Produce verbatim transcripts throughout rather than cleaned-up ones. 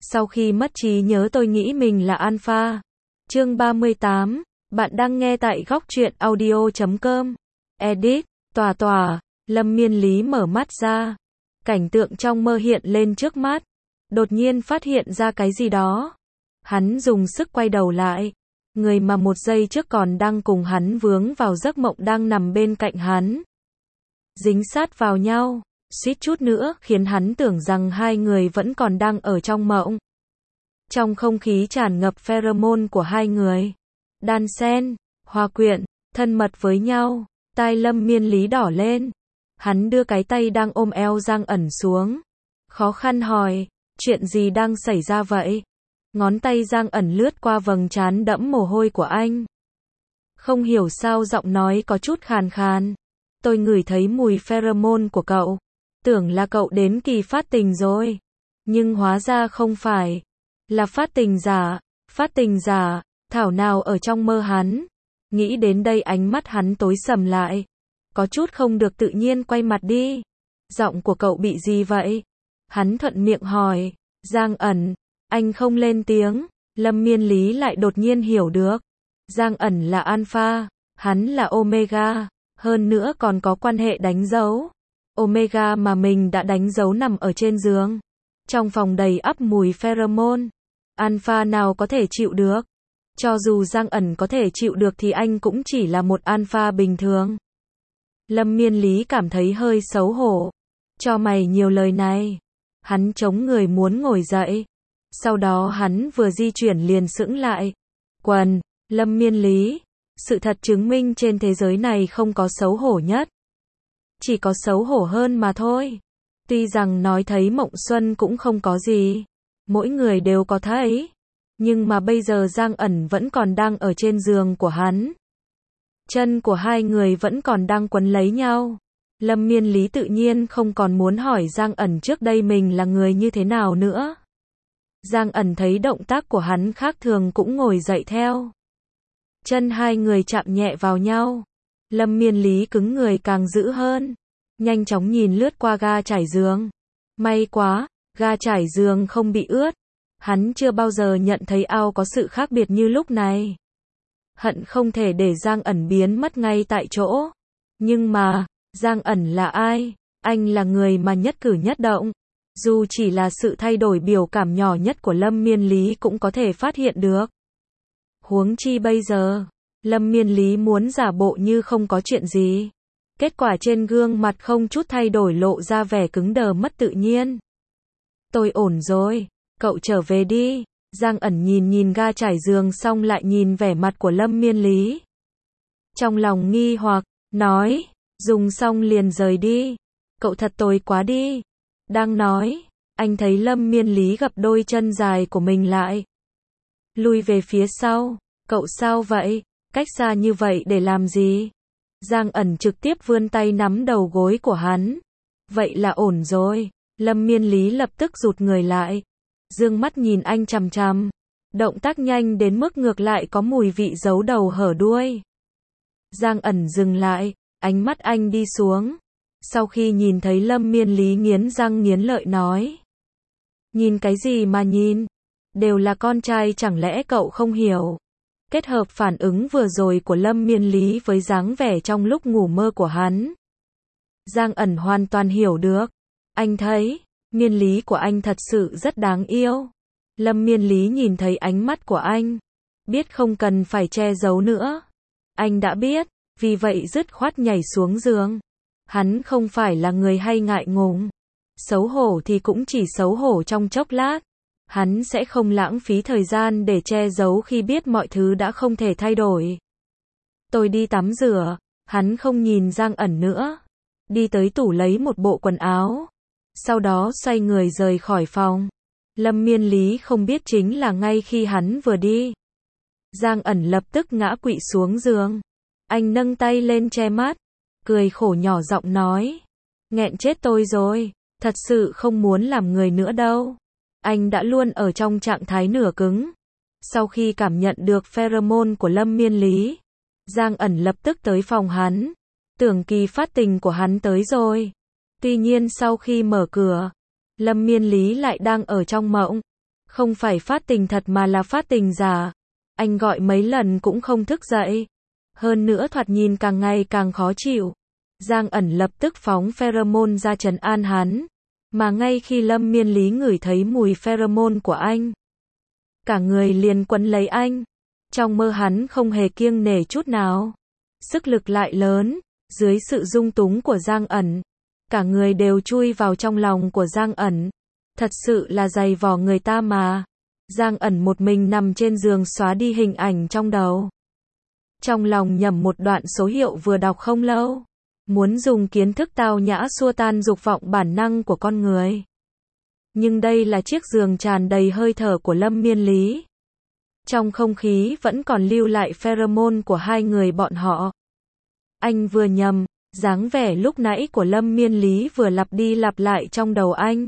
Sau khi mất trí nhớ tôi nghĩ mình là alpha. Chương ba mươi tám, bạn đang nghe tại góc truyện audio chấm com. Edit, tòa tòa, Lâm Miên Lý mở mắt ra. Cảnh tượng trong mơ hiện lên trước mắt. Đột nhiên phát hiện ra cái gì đó. Hắn dùng sức quay đầu lại. Người mà một giây trước còn đang cùng hắn vướng vào giấc mộng đang nằm bên cạnh hắn. Dính sát vào nhau, suýt chút nữa khiến hắn tưởng rằng hai người vẫn còn đang ở trong mộng. Trong không khí tràn ngập pheromone của hai người. Đan xen, hòa quyện, thân mật với nhau. Tai Lâm Miên Lý đỏ lên. Hắn đưa cái tay đang ôm eo Giang ẩn xuống. Khó khăn hỏi, chuyện gì đang xảy ra vậy? Ngón tay Giang ẩn lướt qua vầng trán đẫm mồ hôi của anh. Không hiểu sao giọng nói có chút khàn khàn. Tôi ngửi thấy mùi pheromone của cậu. Tưởng là cậu đến kỳ phát tình rồi. Nhưng hóa ra không phải. Là phát tình giả. Phát tình giả. Thảo nào ở trong mơ hắn. Nghĩ đến đây ánh mắt hắn tối sầm lại. Có chút không được tự nhiên quay mặt đi. Giọng của cậu bị gì vậy? Hắn thuận miệng hỏi. Giang ẩn. Anh không lên tiếng. Lâm Miên Lý lại đột nhiên hiểu được. Giang ẩn là alpha. Hắn là omega. Hơn nữa còn có quan hệ đánh dấu. Omega mà mình đã đánh dấu nằm ở trên giường. Trong phòng đầy ắp mùi pheromone. Alpha nào có thể chịu được. Cho dù Giang ẩn có thể chịu được thì anh cũng chỉ là một alpha bình thường. Lâm Miên Lý cảm thấy hơi xấu hổ. Cho mày nhiều lời này. Hắn chống người muốn ngồi dậy. Sau đó hắn vừa di chuyển liền sững lại. Quần, Lâm Miên Lý. Sự thật chứng minh trên thế giới này không có xấu hổ nhất. Chỉ có xấu hổ hơn mà thôi. Tuy rằng nói thấy mộng xuân cũng không có gì. Mỗi người đều có thấy. Nhưng mà bây giờ Giang ẩn vẫn còn đang ở trên giường của hắn. Chân của hai người vẫn còn đang quấn lấy nhau. Lâm Miên Lý tự nhiên không còn muốn hỏi Giang ẩn trước đây mình là người như thế nào nữa. Giang ẩn thấy động tác của hắn khác thường cũng ngồi dậy theo. Chân hai người chạm nhẹ vào nhau. Lâm Miên Lý cứng người càng dữ hơn. Nhanh chóng nhìn lướt qua ga trải giường. May quá, ga trải giường không bị ướt. Hắn chưa bao giờ nhận thấy ao có sự khác biệt như lúc này. Hận không thể để Giang ẩn biến mất ngay tại chỗ. Nhưng mà, Giang ẩn là ai? Anh là người mà nhất cử nhất động. Dù chỉ là sự thay đổi biểu cảm nhỏ nhất của Lâm Miên Lý cũng có thể phát hiện được. Huống chi bây giờ, Lâm Miên Lý muốn giả bộ như không có chuyện gì. Kết quả trên gương mặt không chút thay đổi lộ ra vẻ cứng đờ mất tự nhiên. Tôi ổn rồi, cậu trở về đi. Giang ẩn nhìn nhìn ga trải giường xong lại nhìn vẻ mặt của Lâm Miên Lý. Trong lòng nghi hoặc, nói, dùng xong liền rời đi. Cậu thật tồi quá đi. Đang nói, anh thấy Lâm Miên Lý gập đôi chân dài của mình lại. Lùi về phía sau, cậu sao vậy? Cách xa như vậy để làm gì? Giang ẩn trực tiếp vươn tay nắm đầu gối của hắn. Vậy là ổn rồi. Lâm Miên Lý lập tức rụt người lại. Dương mắt nhìn anh chằm chằm. Động tác nhanh đến mức ngược lại có mùi vị giấu đầu hở đuôi. Giang ẩn dừng lại, ánh mắt anh đi xuống. Sau khi nhìn thấy Lâm Miên Lý nghiến răng nghiến lợi nói. Nhìn cái gì mà nhìn? Đều là con trai chẳng lẽ cậu không hiểu? Kết hợp phản ứng vừa rồi của Lâm Miên Lý với dáng vẻ trong lúc ngủ mơ của hắn. Giang ẩn hoàn toàn hiểu được. Anh thấy, Miên Lý của anh thật sự rất đáng yêu. Lâm Miên Lý nhìn thấy ánh mắt của anh. Biết không cần phải che giấu nữa. Anh đã biết, vì vậy dứt khoát nhảy xuống giường. Hắn không phải là người hay ngại ngùng. Xấu hổ thì cũng chỉ xấu hổ trong chốc lát. Hắn sẽ không lãng phí thời gian để che giấu khi biết mọi thứ đã không thể thay đổi. Tôi đi tắm rửa. Hắn không nhìn Giang ẩn nữa. Đi tới tủ lấy một bộ quần áo. Sau đó xoay người rời khỏi phòng. Lâm Miên Lý không biết chính là ngay khi hắn vừa đi. Giang ẩn lập tức ngã quỵ xuống giường. Anh nâng tay lên che mắt. Cười khổ nhỏ giọng nói. Nghẹn chết tôi rồi. Thật sự không muốn làm người nữa đâu. Anh đã luôn ở trong trạng thái nửa cứng. Sau khi cảm nhận được pheromone của Lâm Miên Lý, Giang ẩn lập tức tới phòng hắn. Tưởng kỳ phát tình của hắn tới rồi. Tuy nhiên sau khi mở cửa, Lâm Miên Lý lại đang ở trong mộng. Không phải phát tình thật mà là phát tình giả. Anh gọi mấy lần cũng không thức dậy. Hơn nữa thoạt nhìn càng ngày càng khó chịu. Giang ẩn lập tức phóng pheromone ra trấn an hắn. Mà ngay khi Lâm Miên Lý ngửi thấy mùi pheromone của anh, cả người liền quấn lấy anh. Trong mơ hắn không hề kiêng nể chút nào. Sức lực lại lớn, dưới sự dung túng của Giang ẩn, cả người đều chui vào trong lòng của Giang ẩn. Thật sự là dày vò người ta mà. Giang ẩn một mình nằm trên giường xóa đi hình ảnh trong đầu. Trong lòng nhẩm một đoạn số hiệu vừa đọc không lâu. Muốn dùng kiến thức tao nhã xua tan dục vọng bản năng của con người. Nhưng đây là chiếc giường tràn đầy hơi thở của Lâm Miên Lý. Trong không khí vẫn còn lưu lại pheromone của hai người bọn họ. Anh vừa nhầm, dáng vẻ lúc nãy của Lâm Miên Lý vừa lặp đi lặp lại trong đầu anh.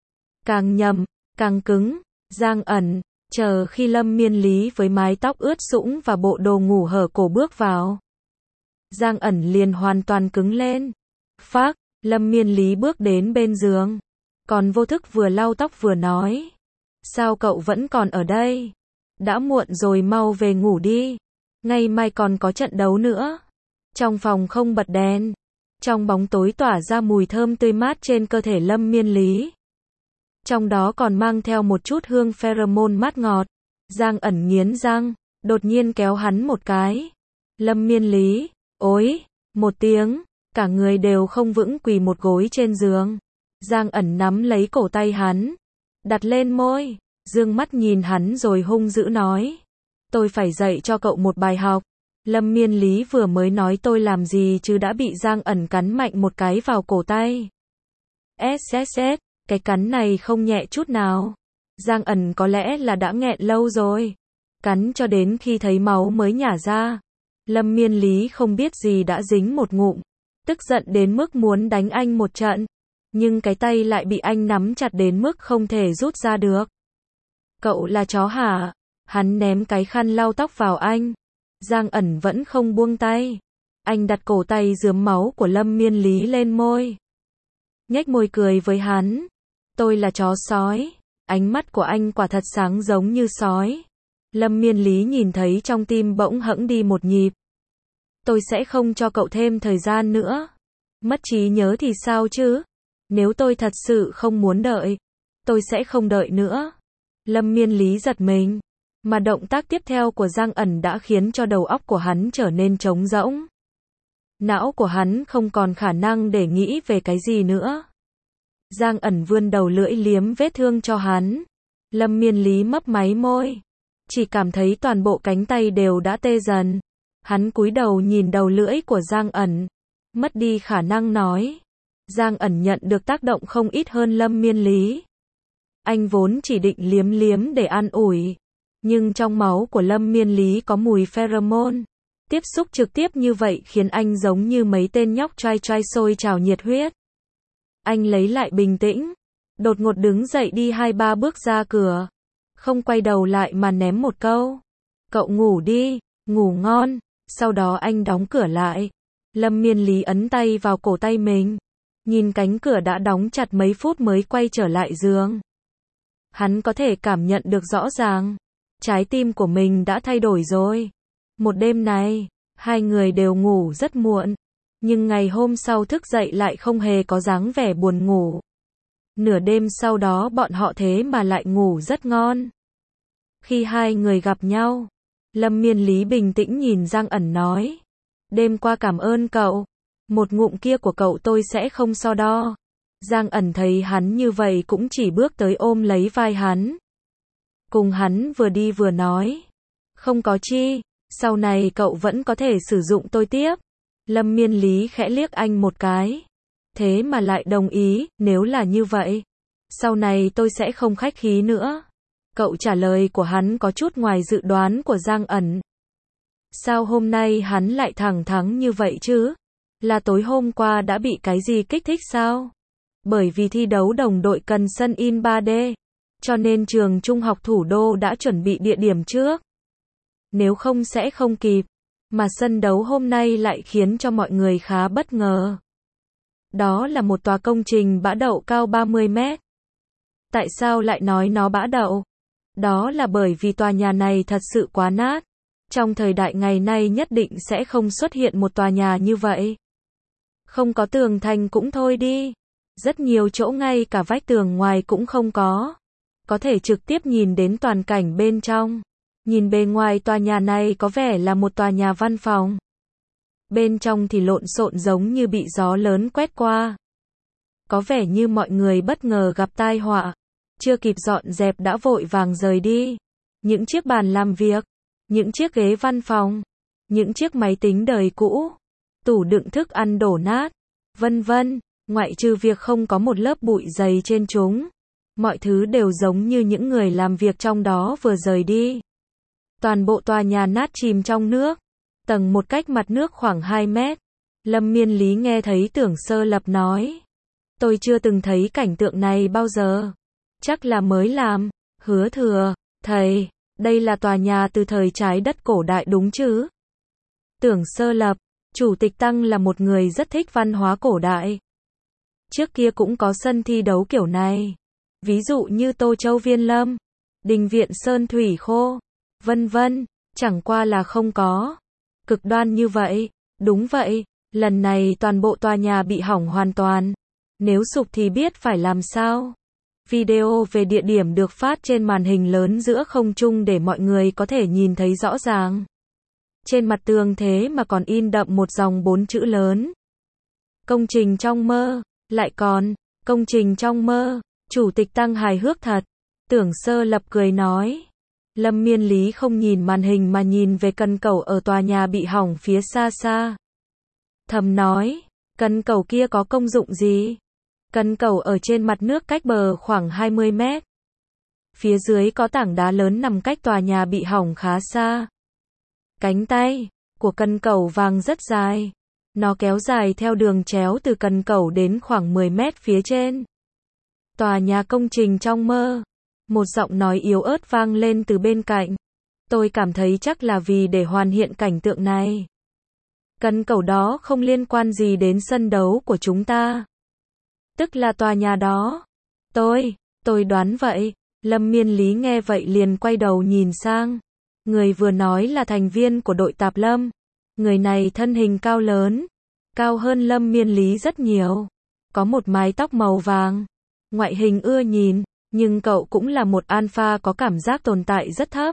Càng nhầm, càng cứng. Giang ẩn, chờ khi Lâm Miên Lý với mái tóc ướt sũng và bộ đồ ngủ hở cổ bước vào. Giang ẩn liền hoàn toàn cứng lên. Phác, Lâm Miên Lý bước đến bên giường. Còn vô thức vừa lau tóc vừa nói. Sao cậu vẫn còn ở đây? Đã muộn rồi, mau về ngủ đi. Ngày mai còn có trận đấu nữa. Trong phòng không bật đèn. Trong bóng tối tỏa ra mùi thơm tươi mát trên cơ thể Lâm Miên Lý. Trong đó còn mang theo một chút hương pheromone mát ngọt. Giang ẩn nghiến răng, đột nhiên kéo hắn một cái. Lâm Miên Lý, ối, một tiếng, cả người đều không vững quỳ một gối trên giường. Giang ẩn nắm lấy cổ tay hắn, đặt lên môi, dương mắt nhìn hắn rồi hung dữ nói. Tôi phải dạy cho cậu một bài học. Lâm Miên Lý vừa mới nói tôi làm gì chứ đã bị Giang ẩn cắn mạnh một cái vào cổ tay. ét ét ét, cái cắn này không nhẹ chút nào. Giang ẩn có lẽ là đã nghẹn lâu rồi. Cắn cho đến khi thấy máu mới nhả ra. Lâm Miên Lý không biết gì đã dính một ngụm. Tức giận đến mức muốn đánh anh một trận. Nhưng cái tay lại bị anh nắm chặt đến mức không thể rút ra được. Cậu là chó hả? Hắn ném cái khăn lau tóc vào anh. Giang ẩn vẫn không buông tay. Anh đặt cổ tay rướm máu của Lâm Miên Lý lên môi. Nhếch môi cười với hắn. Tôi là chó sói. Ánh mắt của anh quả thật sáng giống như sói. Lâm Miên Lý nhìn thấy trong tim bỗng hẫng đi một nhịp. Tôi sẽ không cho cậu thêm thời gian nữa. Mất trí nhớ thì sao chứ? Nếu tôi thật sự không muốn đợi, tôi sẽ không đợi nữa. Lâm Miên Lý giật mình. Mà động tác tiếp theo của Giang ẩn đã khiến cho đầu óc của hắn trở nên trống rỗng. Não của hắn không còn khả năng để nghĩ về cái gì nữa. Giang ẩn vươn đầu lưỡi liếm vết thương cho hắn. Lâm Miên Lý mấp máy môi. Chỉ cảm thấy toàn bộ cánh tay đều đã tê dần. Hắn cúi đầu nhìn đầu lưỡi của Giang ẩn. Mất đi khả năng nói. Giang ẩn nhận được tác động không ít hơn Lâm Miên Lý. Anh vốn chỉ định liếm liếm để an ủi. Nhưng trong máu của Lâm Miên Lý có mùi pheromone. Tiếp xúc trực tiếp như vậy khiến anh giống như mấy tên nhóc trai trai sôi trào nhiệt huyết. Anh lấy lại bình tĩnh. Đột ngột đứng dậy đi hai ba bước ra cửa. Không quay đầu lại mà ném một câu. Cậu ngủ đi, ngủ ngon. Sau đó anh đóng cửa lại. Lâm Miên Lý ấn tay vào cổ tay mình. Nhìn cánh cửa đã đóng chặt mấy phút mới quay trở lại giường. Hắn có thể cảm nhận được rõ ràng. Trái tim của mình đã thay đổi rồi. Một đêm này, hai người đều ngủ rất muộn. Nhưng ngày hôm sau thức dậy lại không hề có dáng vẻ buồn ngủ. Nửa đêm sau đó bọn họ thế mà lại ngủ rất ngon. Khi hai người gặp nhau, Lâm Miên Lý bình tĩnh nhìn Giang ẩn nói. Đêm qua cảm ơn cậu. Một ngụm kia của cậu tôi sẽ không so đo. Giang ẩn thấy hắn như vậy cũng chỉ bước tới ôm lấy vai hắn. Cùng hắn vừa đi vừa nói. Không có chi, sau này cậu vẫn có thể sử dụng tôi tiếp. Lâm Miên Lý khẽ liếc anh một cái. Thế mà lại đồng ý, nếu là như vậy. Sau này tôi sẽ không khách khí nữa. Cậu trả lời của hắn có chút ngoài dự đoán của Giang ẩn. Sao hôm nay hắn lại thẳng thắn như vậy chứ? Là tối hôm qua đã bị cái gì kích thích sao? Bởi vì thi đấu đồng đội cần sân in ba D. Cho nên trường trung học thủ đô đã chuẩn bị địa điểm trước. Nếu không sẽ không kịp. Mà sân đấu hôm nay lại khiến cho mọi người khá bất ngờ. Đó là một tòa công trình bã đậu cao ba mươi mét. Tại sao lại nói nó bã đậu? Đó là bởi vì tòa nhà này thật sự quá nát. Trong thời đại ngày nay nhất định sẽ không xuất hiện một tòa nhà như vậy. Không có tường thành cũng thôi đi. Rất nhiều chỗ ngay cả vách tường ngoài cũng không có. Có thể trực tiếp nhìn đến toàn cảnh bên trong. Nhìn bề ngoài tòa nhà này có vẻ là một tòa nhà văn phòng. Bên trong thì lộn xộn giống như bị gió lớn quét qua. Có vẻ như mọi người bất ngờ gặp tai họa. Chưa kịp dọn dẹp đã vội vàng rời đi. Những chiếc bàn làm việc, những chiếc ghế văn phòng, những chiếc máy tính đời cũ, tủ đựng thức ăn đổ nát, vân vân, ngoại trừ việc không có một lớp bụi dày trên chúng. Mọi thứ đều giống như những người làm việc trong đó vừa rời đi. Toàn bộ tòa nhà nát chìm trong nước. Tầng một cách mặt nước khoảng hai mét. Lâm Miên Lý nghe thấy Tưởng Sơ Lập nói. Tôi chưa từng thấy cảnh tượng này bao giờ. Chắc là mới làm. Hứa Thừa, thầy, đây là tòa nhà từ thời trái đất cổ đại đúng chứ? Tưởng Sơ Lập, Chủ tịch Tăng là một người rất thích văn hóa cổ đại. Trước kia cũng có sân thi đấu kiểu này. Ví dụ như Tô Châu Viên Lâm, Đình Viện Sơn Thủy Khô, vân vân, chẳng qua là không có. Cực đoan như vậy, đúng vậy, lần này toàn bộ tòa nhà bị hỏng hoàn toàn. Nếu sụp thì biết phải làm sao. Video về địa điểm được phát trên màn hình lớn giữa không trung để mọi người có thể nhìn thấy rõ ràng. Trên mặt tường thế mà còn in đậm một dòng bốn chữ lớn. Công trình trong mơ, lại còn, công trình trong mơ, Chủ tịch Tăng hài hước thật. Tưởng Sơ Lập cười nói. Lâm Miên Lý không nhìn màn hình mà nhìn về cần cầu ở tòa nhà bị hỏng phía xa xa. Thầm nói, cần cầu kia có công dụng gì? Cần cầu ở trên mặt nước cách bờ khoảng hai mươi mét. Phía dưới có tảng đá lớn nằm cách tòa nhà bị hỏng khá xa. Cánh tay của cần cầu vàng rất dài. Nó kéo dài theo đường chéo từ cần cầu đến khoảng mười mét phía trên. Tòa nhà công trình trong mơ. Một giọng nói yếu ớt vang lên từ bên cạnh. Tôi cảm thấy chắc là vì để hoàn thiện cảnh tượng này. Cần cầu đó không liên quan gì đến sân đấu của chúng ta. Tức là tòa nhà đó. Tôi, tôi đoán vậy. Lâm Miên Lý nghe vậy liền quay đầu nhìn sang. Người vừa nói là thành viên của đội Tạp Lâm. Người này thân hình cao lớn. Cao hơn Lâm Miên Lý rất nhiều. Có một mái tóc màu vàng. Ngoại hình ưa nhìn. Nhưng cậu cũng là một alpha có cảm giác tồn tại rất thấp.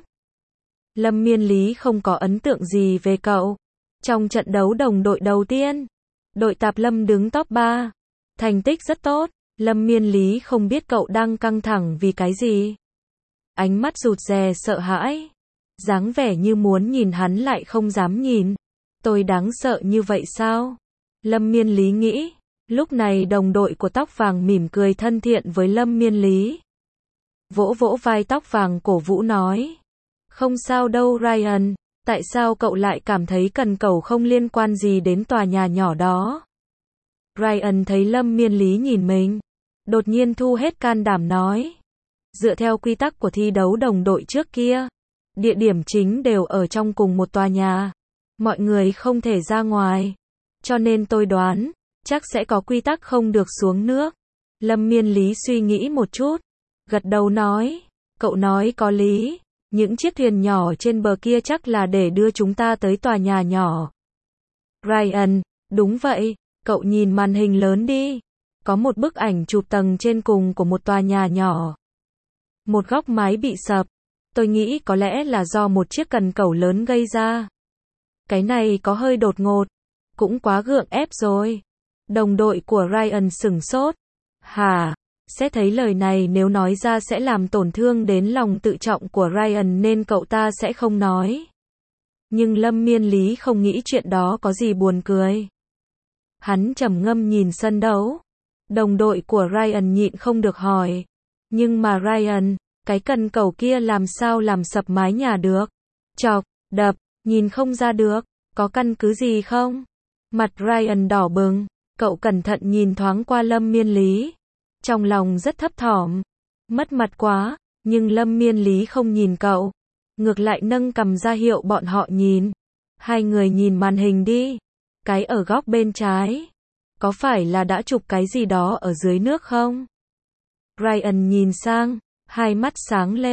Lâm Miên Lý không có ấn tượng gì về cậu. Trong trận đấu đồng đội đầu tiên, đội Tạp Lâm đứng top ba. Thành tích rất tốt. Lâm Miên Lý không biết cậu đang căng thẳng vì cái gì. Ánh mắt rụt rè sợ hãi. Dáng vẻ như muốn nhìn hắn lại không dám nhìn. Tôi đáng sợ như vậy sao? Lâm Miên Lý nghĩ. Lúc này đồng đội của tóc vàng mỉm cười thân thiện với Lâm Miên Lý. Vỗ vỗ vai tóc vàng cổ vũ nói. Không sao đâu Ryan, tại sao cậu lại cảm thấy cần cầu không liên quan gì đến tòa nhà nhỏ đó? Ryan thấy Lâm Miên Lý nhìn mình. Đột nhiên thu hết can đảm nói. Dựa theo quy tắc của thi đấu đồng đội trước kia, địa điểm chính đều ở trong cùng một tòa nhà. Mọi người không thể ra ngoài. Cho nên tôi đoán, chắc sẽ có quy tắc không được xuống nước. Lâm Miên Lý suy nghĩ một chút. Gật đầu nói. Cậu nói có lý. Những chiếc thuyền nhỏ trên bờ kia chắc là để đưa chúng ta tới tòa nhà nhỏ. Ryan, đúng vậy. Cậu nhìn màn hình lớn đi. Có một bức ảnh chụp tầng trên cùng của một tòa nhà nhỏ. Một góc mái bị sập. Tôi nghĩ có lẽ là do một chiếc cần cẩu lớn gây ra. Cái này có hơi đột ngột. Cũng quá gượng ép rồi. Đồng đội của Ryan sửng sốt. Hả? Sẽ thấy lời này nếu nói ra sẽ làm tổn thương đến lòng tự trọng của Ryan nên cậu ta sẽ không nói. Nhưng Lâm Miên Lý không nghĩ chuyện đó có gì buồn cười. Hắn trầm ngâm nhìn sân đấu. Đồng đội của Ryan nhịn không được hỏi. Nhưng mà Ryan, cái cần cầu kia làm sao làm sập mái nhà được? Chọc, đập, nhìn không ra được. Có căn cứ gì không? Mặt Ryan đỏ bừng. Cậu cẩn thận nhìn thoáng qua Lâm Miên Lý. Trong lòng rất thấp thỏm. Mất mặt quá. Nhưng Lâm Miên Lý không nhìn cậu. Ngược lại nâng cằm ra hiệu bọn họ nhìn. Hai người nhìn màn hình đi. Cái ở góc bên trái. Có phải là đã chụp cái gì đó ở dưới nước không? Ryan nhìn sang. Hai mắt sáng lên.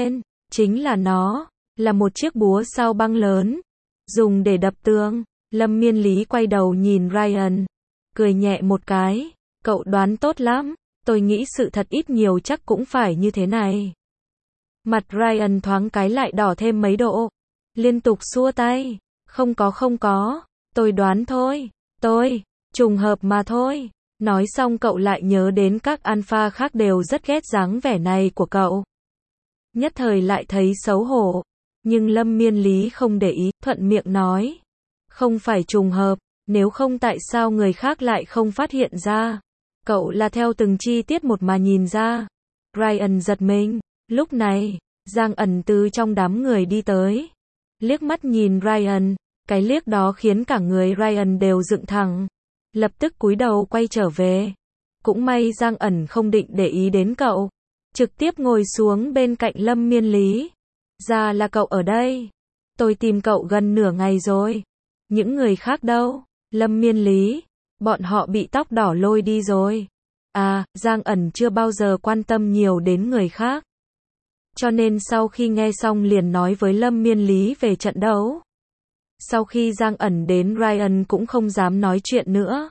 Chính là nó, là một chiếc búa sao băng lớn, dùng để đập tường. Lâm Miên Lý quay đầu nhìn Ryan, cười nhẹ một cái, cậu đoán tốt lắm, tôi nghĩ sự thật ít nhiều chắc cũng phải như thế này. Mặt Ryan thoáng cái lại đỏ thêm mấy độ, liên tục xua tay, không có không có, tôi đoán thôi, tôi, trùng hợp mà thôi. Nói xong cậu lại nhớ đến các alpha khác đều rất ghét dáng vẻ này của cậu. Nhất thời lại thấy xấu hổ, nhưng Lâm Miên Lý không để ý, thuận miệng nói. Không phải trùng hợp, nếu không tại sao người khác lại không phát hiện ra. Cậu là theo từng chi tiết một mà nhìn ra. Ryan giật mình, lúc này, Giang ẩn từ trong đám người đi tới. Liếc mắt nhìn Ryan, cái liếc đó khiến cả người Ryan đều dựng thẳng. Lập tức cúi đầu quay trở về. Cũng may Giang ẩn không định để ý đến cậu. Trực tiếp ngồi xuống bên cạnh Lâm Miên Lý. Ra là cậu ở đây. Tôi tìm cậu gần nửa ngày rồi. Những người khác đâu? Lâm Miên Lý. Bọn họ bị tóc đỏ lôi đi rồi. À, Giang ẩn chưa bao giờ quan tâm nhiều đến người khác. Cho nên sau khi nghe xong liền nói với Lâm Miên Lý về trận đấu. Sau khi Giang ẩn đến Ryan cũng không dám nói chuyện nữa.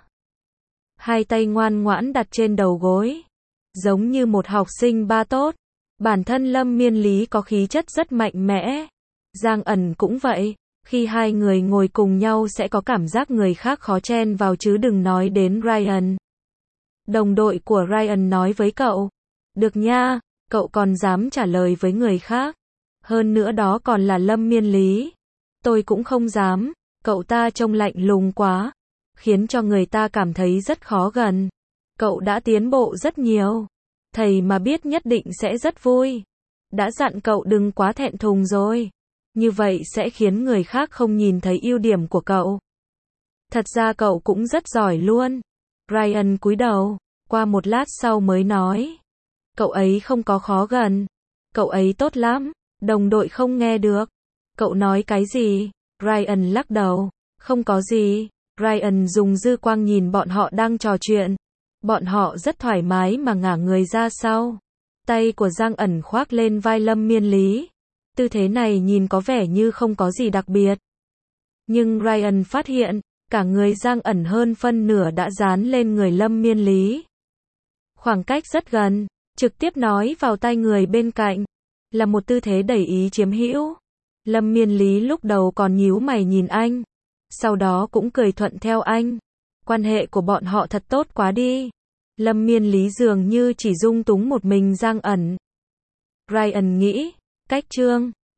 Hai tay ngoan ngoãn đặt trên đầu gối. Giống như một học sinh ba tốt. Bản thân Lâm Miên Lý có khí chất rất mạnh mẽ. Giang ẩn cũng vậy. Khi hai người ngồi cùng nhau sẽ có cảm giác người khác khó chen vào chứ đừng nói đến Ryan. Đồng đội của Ryan nói với cậu. Được nha, cậu còn dám trả lời với người khác. Hơn nữa đó còn là Lâm Miên Lý. Tôi cũng không dám, cậu ta trông lạnh lùng quá, khiến cho người ta cảm thấy rất khó gần. Cậu đã tiến bộ rất nhiều, thầy mà biết nhất định sẽ rất vui. Đã dặn cậu đừng quá thẹn thùng rồi, như vậy sẽ khiến người khác không nhìn thấy ưu điểm của cậu. Thật ra cậu cũng rất giỏi luôn. Ryan cúi đầu, qua một lát sau mới nói. Cậu ấy không có khó gần, cậu ấy tốt lắm, đồng đội không nghe được. Cậu nói cái gì? Ryan lắc đầu. Không có gì. Ryan dùng dư quang nhìn bọn họ đang trò chuyện. Bọn họ rất thoải mái mà ngả người ra sau. Tay của Giang ẩn khoác lên vai Lâm Miên Lý. Tư thế này nhìn có vẻ như không có gì đặc biệt. Nhưng Ryan phát hiện, cả người Giang ẩn hơn phân nửa đã dán lên người Lâm Miên Lý. Khoảng cách rất gần, trực tiếp nói vào tai người bên cạnh. Là một tư thế đẩy ý chiếm hữu. Lâm Miên Lý lúc đầu còn nhíu mày nhìn anh. Sau đó cũng cười thuận theo anh. Quan hệ của bọn họ thật tốt quá đi. Lâm Miên Lý dường như chỉ dung túng một mình Giang ẩn. Ryan nghĩ, cách chương